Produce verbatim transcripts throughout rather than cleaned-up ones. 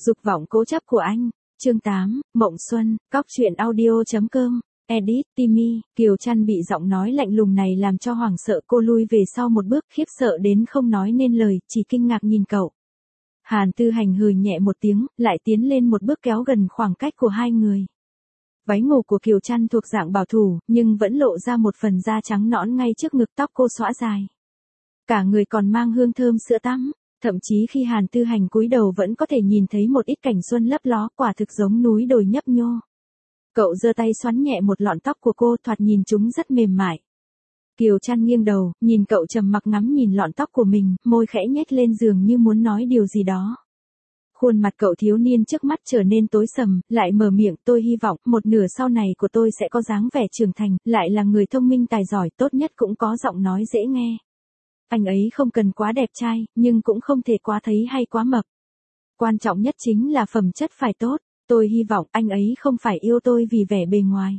Dục vọng cố chấp của anh. Chương tám, Mộng Xuân, cóc truyện audio chấm com, edit, Timmy. Kiều Trăn bị giọng nói lạnh lùng này làm cho hoảng sợ, cô lui về sau một bước, khiếp sợ đến không nói nên lời, chỉ kinh ngạc nhìn cậu. Hàn Tư Hành hừ nhẹ một tiếng, lại tiến lên một bước kéo gần khoảng cách của hai người. Váy ngủ của Kiều Trăn thuộc dạng bảo thủ, nhưng vẫn lộ ra một phần da trắng nõn ngay trước ngực, tóc cô xõa dài. Cả người còn mang hương thơm sữa tắm. Thậm chí khi Hàn Tư Hành cúi đầu vẫn có thể nhìn thấy một ít cảnh xuân lấp ló, quả thực giống núi đồi nhấp nhô. Cậu giơ tay xoắn nhẹ một lọn tóc của cô, thoạt nhìn chúng rất mềm mại. Kiều Trăn nghiêng đầu, nhìn cậu trầm mặc ngắm nhìn lọn tóc của mình, môi khẽ nhếch lên giường như muốn nói điều gì đó. Khuôn mặt cậu thiếu niên trước mắt trở nên tối sầm, lại mở miệng, tôi hy vọng một nửa sau này của tôi sẽ có dáng vẻ trưởng thành, lại là người thông minh tài giỏi, tốt nhất cũng có giọng nói dễ nghe. Anh ấy không cần quá đẹp trai, nhưng cũng không thể quá thấy hay quá mập. Quan trọng nhất chính là phẩm chất phải tốt. Tôi hy vọng anh ấy không phải yêu tôi vì vẻ bề ngoài,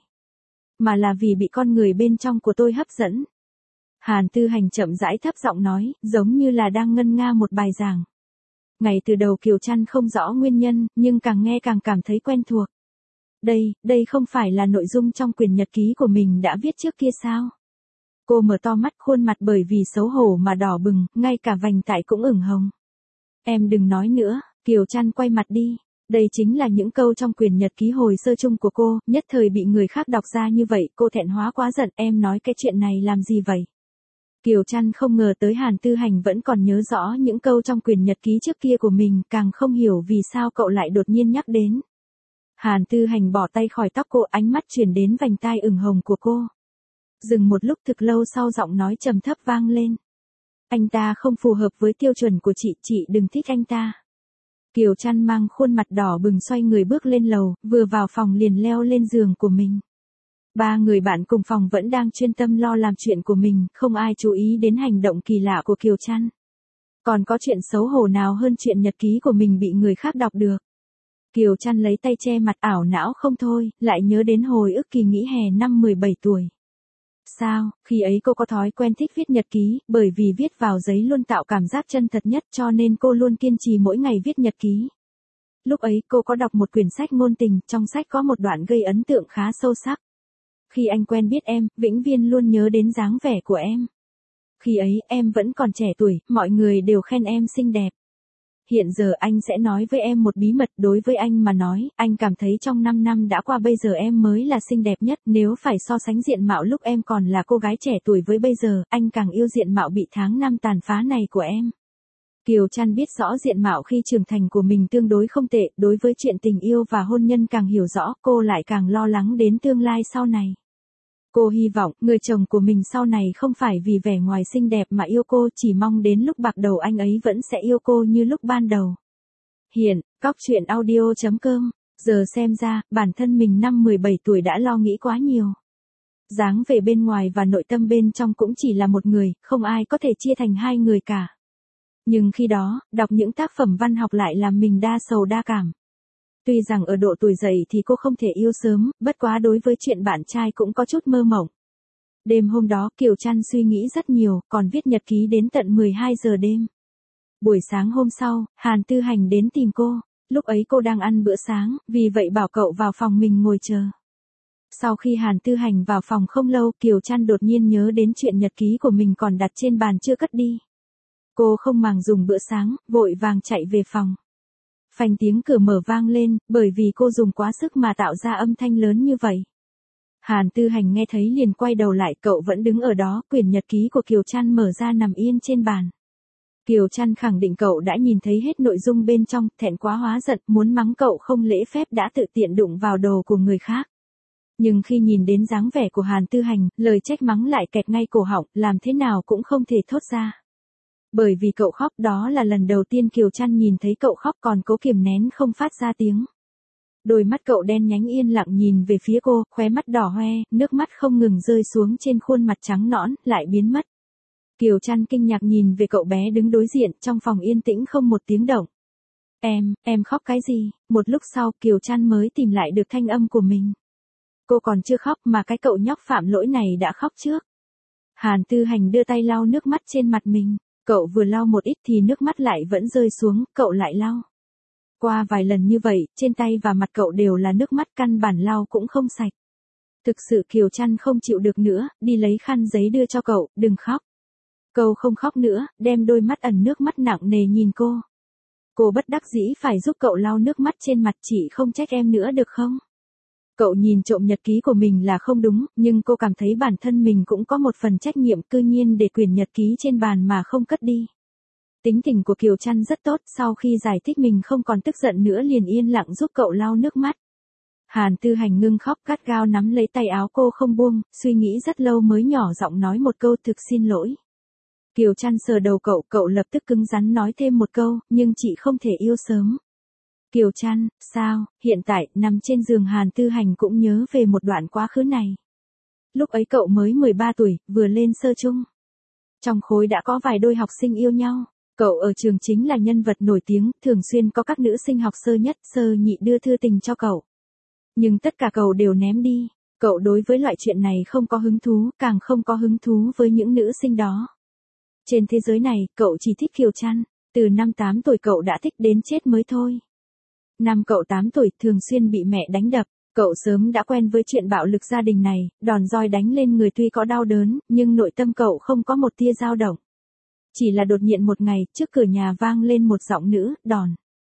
mà là vì bị con người bên trong của tôi hấp dẫn. Hàn Tư Hành chậm rãi thấp giọng nói, giống như là đang ngân nga một bài giảng. Ngày từ đầu Kiều Trăn không rõ nguyên nhân, nhưng càng nghe càng cảm thấy quen thuộc. Đây, đây không phải là nội dung trong quyển nhật ký của mình đã viết trước kia sao? Cô mở to mắt, khuôn mặt bởi vì xấu hổ mà đỏ bừng, ngay cả vành tai cũng ửng hồng. Em đừng nói nữa. Kiều Trăn quay mặt đi. Đây chính là những câu trong quyển nhật ký hồi sơ chung của cô, nhất thời bị người khác đọc ra như vậy, cô thẹn hóa quá giận, em nói cái chuyện này làm gì vậy? Kiều Trăn không ngờ tới Hàn Tư Hành vẫn còn nhớ rõ những câu trong quyển nhật ký trước kia của mình, càng không hiểu vì sao cậu lại đột nhiên nhắc đến. Hàn Tư Hành bỏ tay khỏi tóc cô, ánh mắt chuyển đến vành tai ửng hồng của cô. Dừng một lúc thực lâu sau, giọng nói trầm thấp vang lên. Anh ta không phù hợp với tiêu chuẩn của chị, chị đừng thích anh ta. Kiều Trăn mang khuôn mặt đỏ bừng xoay người bước lên lầu, vừa vào phòng liền leo lên giường của mình. Ba người bạn cùng phòng vẫn đang chuyên tâm lo làm chuyện của mình, không ai chú ý đến hành động kỳ lạ của Kiều Trăn. Còn có chuyện xấu hổ nào hơn chuyện nhật ký của mình bị người khác đọc được. Kiều Trăn lấy tay che mặt, ảo não không thôi, lại nhớ đến hồi ức kỳ nghỉ hè năm mười bảy tuổi. Sao, khi ấy cô có thói quen thích viết nhật ký, bởi vì viết vào giấy luôn tạo cảm giác chân thật nhất, cho nên cô luôn kiên trì mỗi ngày viết nhật ký. Lúc ấy cô có đọc một quyển sách ngôn tình, trong sách có một đoạn gây ấn tượng khá sâu sắc. Khi anh quen biết em, vĩnh viễn luôn nhớ đến dáng vẻ của em. Khi ấy em vẫn còn trẻ tuổi, mọi người đều khen em xinh đẹp. Hiện giờ anh sẽ nói với em một bí mật, đối với anh mà nói, anh cảm thấy trong năm năm đã qua bây giờ em mới là xinh đẹp nhất, nếu phải so sánh diện mạo lúc em còn là cô gái trẻ tuổi với bây giờ, anh càng yêu diện mạo bị tháng năm tàn phá này của em. Kiều Trăn biết rõ diện mạo khi trưởng thành của mình tương đối không tệ, đối với chuyện tình yêu và hôn nhân càng hiểu rõ, cô lại càng lo lắng đến tương lai sau này. Cô hy vọng, người chồng của mình sau này không phải vì vẻ ngoài xinh đẹp mà yêu cô, chỉ mong đến lúc bạc đầu anh ấy vẫn sẽ yêu cô như lúc ban đầu. Hiện, cóc truyện audio chấm com, giờ xem ra, bản thân mình năm mười bảy tuổi đã lo nghĩ quá nhiều. Dáng vẻ bên ngoài và nội tâm bên trong cũng chỉ là một người, không ai có thể chia thành hai người cả. Nhưng khi đó, đọc những tác phẩm văn học lại làm mình đa sầu đa cảm. Tuy rằng ở độ tuổi dậy thì cô không thể yêu sớm, bất quá đối với chuyện bạn trai cũng có chút mơ mộng. Đêm hôm đó Kiều Trăn suy nghĩ rất nhiều, còn viết nhật ký đến tận mười hai giờ đêm. Buổi sáng hôm sau, Hàn Tư Hành đến tìm cô, lúc ấy cô đang ăn bữa sáng, vì vậy bảo cậu vào phòng mình ngồi chờ. Sau khi Hàn Tư Hành vào phòng không lâu, Kiều Trăn đột nhiên nhớ đến chuyện nhật ký của mình còn đặt trên bàn chưa cất đi. Cô không màng dùng bữa sáng, vội vàng chạy về phòng. Phanh tiếng cửa mở vang lên, bởi vì cô dùng quá sức mà tạo ra âm thanh lớn như vậy. Hàn Tư Hành nghe thấy liền quay đầu lại, cậu vẫn đứng ở đó, quyển nhật ký của Kiều Trăn mở ra nằm yên trên bàn. Kiều Trăn khẳng định cậu đã nhìn thấy hết nội dung bên trong, thẹn quá hóa giận, muốn mắng cậu không lễ phép đã tự tiện đụng vào đồ của người khác. Nhưng khi nhìn đến dáng vẻ của Hàn Tư Hành, lời trách mắng lại kẹt ngay cổ họng, làm thế nào cũng không thể thốt ra. Bởi vì cậu khóc, đó là lần đầu tiên Kiều Trăn nhìn thấy cậu khóc, còn cố kiềm nén không phát ra tiếng. Đôi mắt cậu đen nhánh yên lặng nhìn về phía cô, khóe mắt đỏ hoe, nước mắt không ngừng rơi xuống trên khuôn mặt trắng nõn, lại biến mất. Kiều Trăn kinh ngạc nhìn về cậu bé đứng đối diện, trong phòng yên tĩnh không một tiếng động. Em, em khóc cái gì? Một lúc sau Kiều Trăn mới tìm lại được thanh âm của mình. Cô còn chưa khóc mà cái cậu nhóc phạm lỗi này đã khóc trước. Hàn Tư Hành đưa tay lau nước mắt trên mặt mình. Cậu vừa lau một ít thì nước mắt lại vẫn rơi xuống, cậu lại lau. Qua vài lần như vậy, trên tay và mặt cậu đều là nước mắt, căn bản lau cũng không sạch. Thực sự Kiều Trăn không chịu được nữa, đi lấy khăn giấy đưa cho cậu, đừng khóc. Cậu không khóc nữa, đem đôi mắt ẩn nước mắt nặng nề nhìn cô. Cô bất đắc dĩ phải giúp cậu lau nước mắt trên mặt, chị không trách em nữa được không? Cậu nhìn trộm nhật ký của mình là không đúng, nhưng cô cảm thấy bản thân mình cũng có một phần trách nhiệm, cư nhiên để quyển nhật ký trên bàn mà không cất đi. Tính tình của Kiều Trăn rất tốt, sau khi giải thích mình không còn tức giận nữa liền yên lặng giúp cậu lau nước mắt. Hàn Tư Hành ngưng khóc, gắt gao nắm lấy tay áo cô không buông, suy nghĩ rất lâu mới nhỏ giọng nói một câu thực xin lỗi. Kiều Trăn sờ đầu cậu, cậu lập tức cứng rắn nói thêm một câu, nhưng chị không thể yêu sớm. Kiều Trăn, sao, hiện tại, nằm trên giường Hàn Tư Hành cũng nhớ về một đoạn quá khứ này. Lúc ấy cậu mới mười ba tuổi, vừa lên sơ chung. Trong khối đã có vài đôi học sinh yêu nhau. Cậu ở trường chính là nhân vật nổi tiếng, thường xuyên có các nữ sinh học sơ nhất, sơ nhị đưa thư tình cho cậu. Nhưng tất cả cậu đều ném đi. Cậu đối với loại chuyện này không có hứng thú, càng không có hứng thú với những nữ sinh đó. Trên thế giới này, cậu chỉ thích Kiều Trăn. Từ năm tám tuổi cậu đã thích đến chết mới thôi. Năm cậu tám tuổi, thường xuyên bị mẹ đánh đập. Cậu sớm đã quen với chuyện bạo lực gia đình này, đòn roi đánh lên người tuy có đau đớn, nhưng nội tâm cậu không có một tia dao động. Chỉ là đột nhiên một ngày, trước cửa nhà vang lên một giọng nữ, đòn.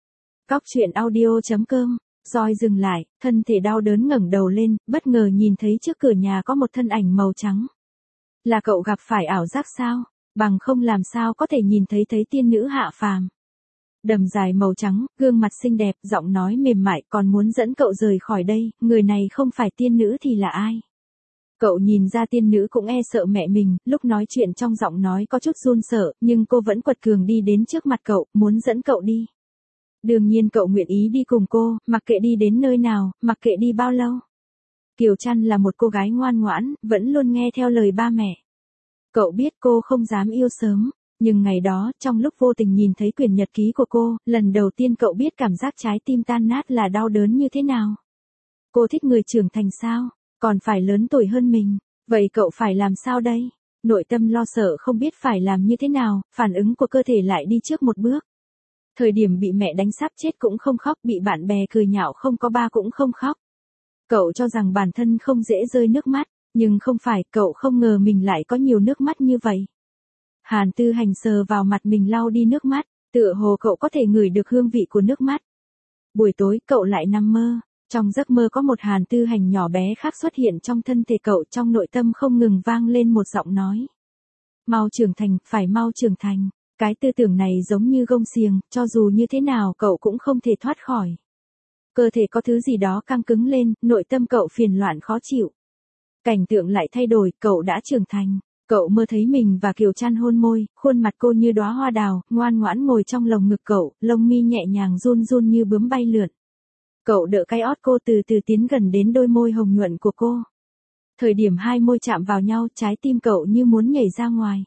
Cóc truyện audio chấm com, roi dừng lại, thân thể đau đớn ngẩng đầu lên, bất ngờ nhìn thấy trước cửa nhà có một thân ảnh màu trắng. Là cậu gặp phải ảo giác sao? Bằng không làm sao có thể nhìn thấy thấy tiên nữ hạ phàm. Đầm dài màu trắng, gương mặt xinh đẹp, giọng nói mềm mại, còn muốn dẫn cậu rời khỏi đây, người này không phải tiên nữ thì là ai? Cậu nhìn ra tiên nữ cũng e sợ mẹ mình, lúc nói chuyện trong giọng nói có chút run sợ, nhưng cô vẫn quật cường đi đến trước mặt cậu, muốn dẫn cậu đi. Đương nhiên cậu nguyện ý đi cùng cô, mặc kệ đi đến nơi nào, mặc kệ đi bao lâu. Kiều Trăn là một cô gái ngoan ngoãn, vẫn luôn nghe theo lời ba mẹ. Cậu biết cô không dám yêu sớm, nhưng ngày đó, trong lúc vô tình nhìn thấy quyển nhật ký của cô, lần đầu tiên cậu biết cảm giác trái tim tan nát là đau đớn như thế nào. Cô thích người trưởng thành sao? Còn phải lớn tuổi hơn mình, vậy cậu phải làm sao đây? Nội tâm lo sợ không biết phải làm như thế nào, phản ứng của cơ thể lại đi trước một bước. Thời điểm bị mẹ đánh sắp chết cũng không khóc, bị bạn bè cười nhạo không có ba cũng không khóc. Cậu cho rằng bản thân không dễ rơi nước mắt, nhưng không phải, cậu không ngờ mình lại có nhiều nước mắt như vậy. Hàn Tư Hành sờ vào mặt mình lau đi nước mắt, tựa hồ cậu có thể ngửi được hương vị của nước mắt. Buổi tối cậu lại nằm mơ. Trong giấc mơ có một Hàn Tư Hành nhỏ bé khác xuất hiện trong thân thể cậu, trong nội tâm không ngừng vang lên một giọng nói. Mau trưởng thành, phải mau trưởng thành. Cái tư tưởng này giống như gông xiềng, cho dù như thế nào cậu cũng không thể thoát khỏi. Cơ thể có thứ gì đó căng cứng lên, nội tâm cậu phiền loạn khó chịu. Cảnh tượng lại thay đổi, cậu đã trưởng thành. Cậu mơ thấy mình và Kiều Trăn hôn môi, khuôn mặt cô như đóa hoa đào, ngoan ngoãn ngồi trong lồng ngực cậu, lông mi nhẹ nhàng run run như bướm bay lượn. Cậu đỡ cái ót cô từ từ tiến gần đến đôi môi hồng nhuận của cô. Thời điểm hai môi chạm vào nhau, trái tim cậu như muốn nhảy ra ngoài.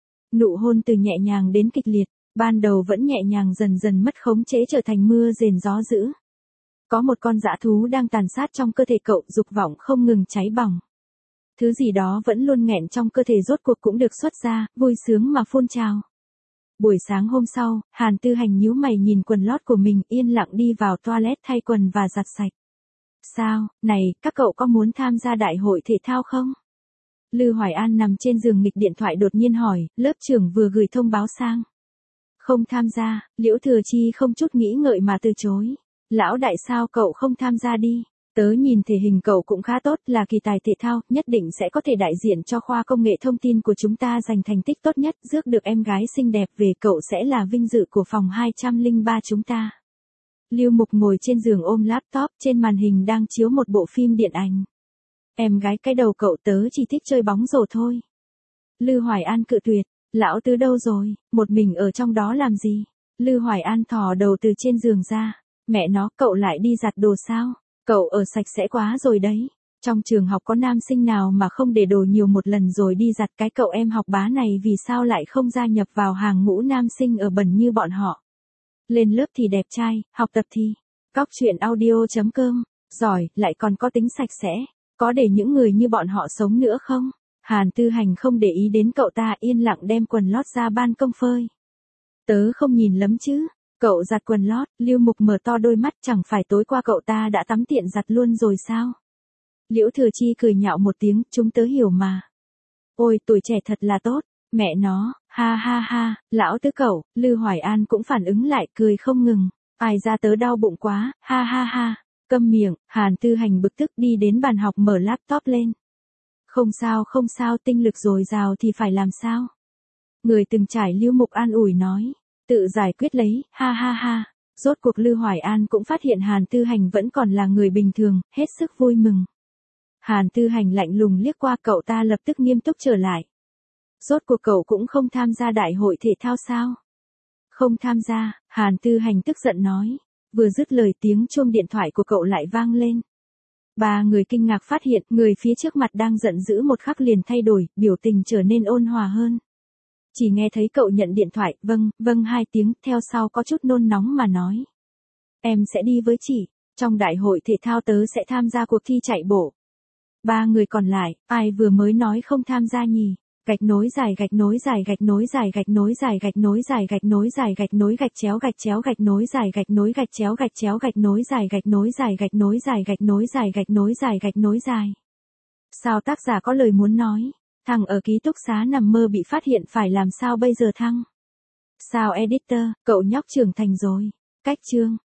Nụ hôn từ nhẹ nhàng đến kịch liệt, ban đầu vẫn nhẹ nhàng dần dần mất khống chế trở thành mưa rền gió dữ. Có một con dã thú đang tàn sát trong cơ thể cậu, dục vọng không ngừng cháy bỏng. Thứ gì đó vẫn luôn nghẹn trong cơ thể rốt cuộc cũng được xuất ra, vui sướng mà phun trào. Buổi sáng hôm sau, Hàn Tư Hành nhíu mày nhìn quần lót của mình, yên lặng đi vào toilet thay quần và giặt sạch. Sao, này, các cậu có muốn tham gia đại hội thể thao không? Lư Hoài An nằm trên giường nghịch điện thoại đột nhiên hỏi, lớp trưởng vừa gửi thông báo sang. Không tham gia, Liễu Thừa Chi không chút nghĩ ngợi mà từ chối. Lão đại sao cậu không tham gia đi? Tớ nhìn thể hình cậu cũng khá tốt, là kỳ tài thể thao, nhất định sẽ có thể đại diện cho khoa công nghệ thông tin của chúng ta giành thành tích tốt nhất, rước được em gái xinh đẹp về, cậu sẽ là vinh dự của phòng hai trăm lẻ ba chúng ta. Lưu Mục ngồi trên giường ôm laptop, trên màn hình đang chiếu một bộ phim điện ảnh. Em gái cái đầu cậu, tớ chỉ thích chơi bóng rổ thôi. Lư Hoài An cự tuyệt, lão tứ đâu rồi, một mình ở trong đó làm gì? Lư Hoài An thò đầu từ trên giường ra, mẹ nó, cậu lại đi giặt đồ sao? Cậu ở sạch sẽ quá rồi đấy. Trong trường học có nam sinh nào mà không để đồ nhiều một lần rồi đi giặt, cái cậu em học bá này vì sao lại không gia nhập vào hàng ngũ nam sinh ở bẩn như bọn họ? Lên lớp thì đẹp trai, học tập thì cóc truyện audio chấm com, giỏi, lại còn có tính sạch sẽ, có để những người như bọn họ sống nữa không? Hàn Tư Hành không để ý đến cậu ta, yên lặng đem quần lót ra ban công phơi. Tớ không nhìn lắm chứ, Cậu giặt quần lót, Lưu Mục mở to đôi mắt, chẳng phải tối qua cậu ta đã tắm tiện giặt luôn rồi sao? Liễu Thừa Chi cười nhạo một tiếng, chúng tớ hiểu mà. Ôi, tuổi trẻ thật là tốt, mẹ nó, ha ha ha, lão tứ cậu, Lư Hoài An cũng phản ứng lại, cười không ngừng. Ai ra tớ đau bụng quá, ha ha ha, câm miệng, Hàn Tư Hành bực tức đi đến bàn học mở laptop lên. Không sao không sao, tinh lực dồi dào thì phải làm sao? Người từng trải Lưu Mục an ủi nói, tự giải quyết lấy, ha ha ha. Rốt cuộc Lư Hoài An cũng phát hiện Hàn Tư Hành vẫn còn là người bình thường, hết sức vui mừng. Hàn Tư Hành lạnh lùng liếc qua, cậu ta lập tức nghiêm túc trở lại. Rốt cuộc cậu cũng không tham gia đại hội thể thao sao? Không tham gia, Hàn Tư Hành tức giận nói. Vừa dứt lời tiếng chuông điện thoại của cậu lại vang lên. Ba người kinh ngạc phát hiện người phía trước mặt đang giận dữ một khắc liền thay đổi, biểu tình trở nên ôn hòa hơn. Chỉ nghe thấy cậu nhận điện thoại, vâng, vâng hai tiếng, theo sau có chút nôn nóng mà nói. Em sẽ đi với chị, trong đại hội thể thao tớ sẽ tham gia cuộc thi chạy bộ. Ba người còn lại, ai vừa mới nói không tham gia nhỉ? Gạch nối dài gạch nối dài gạch nối dài gạch nối dài gạch nối dài gạch nối dài gạch nối gạch chéo gạch chéo gạch nối dài gạch nối gạch chéo gạch chéo gạch nối dài gạch nối dài gạch nối dài gạch nối dài gạch nối dài gạch nối dài. Sao tác giả có lời muốn nói? Thằng ở ký túc xá nằm mơ bị phát hiện, phải làm sao bây giờ thăng? Sao editor, cậu nhóc trưởng thành rồi. Cách chương.